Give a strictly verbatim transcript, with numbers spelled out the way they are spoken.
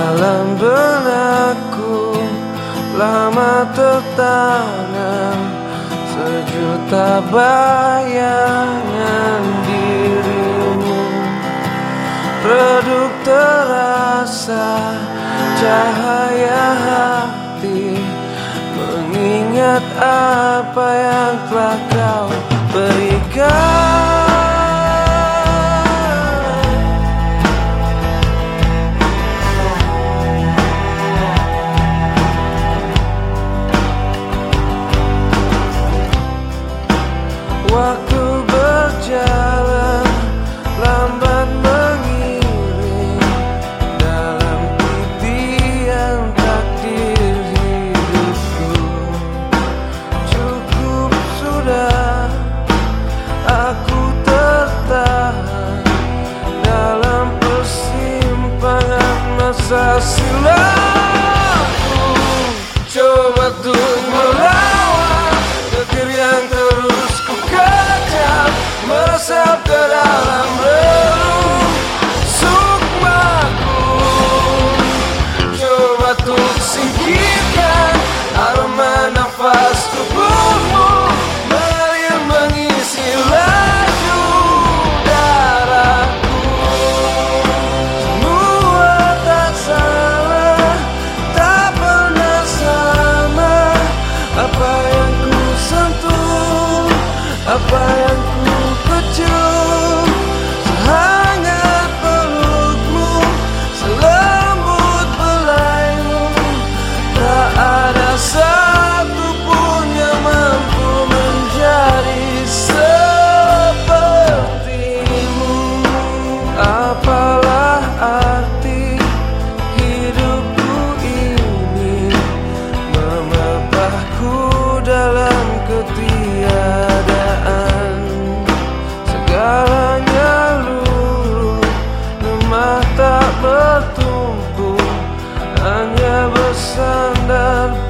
Dalam benakku lama tertanam sejuta bayangan dirimu. Redup terasa cahaya hati, mengingat apa yang telah kau berikan. Waktu berjalan lambat mengiring dalam titian takdir hidupku. Cukup sudah aku tertahan dalam persimpangan masa silamku. Coba tuh melawan getir yang terus ku kejam, meresap ke dalam relung sukmaku. Coba tuh singkirkan aroma nafas tubuhmu, mengalir mengisi laju darahku. Semua tak salah, tak pernah sama. Apa yang ku sentuh, apa yang ku pecut, sehangat pelukmu, selembut belaimu. Tak ada satu pun yang mampu menjadi sepertimu. Apalah arti hidupku ini, memapahku dalam ketiadaan. Segalanya luluh, lemah tak bertumpu, hanya bersandar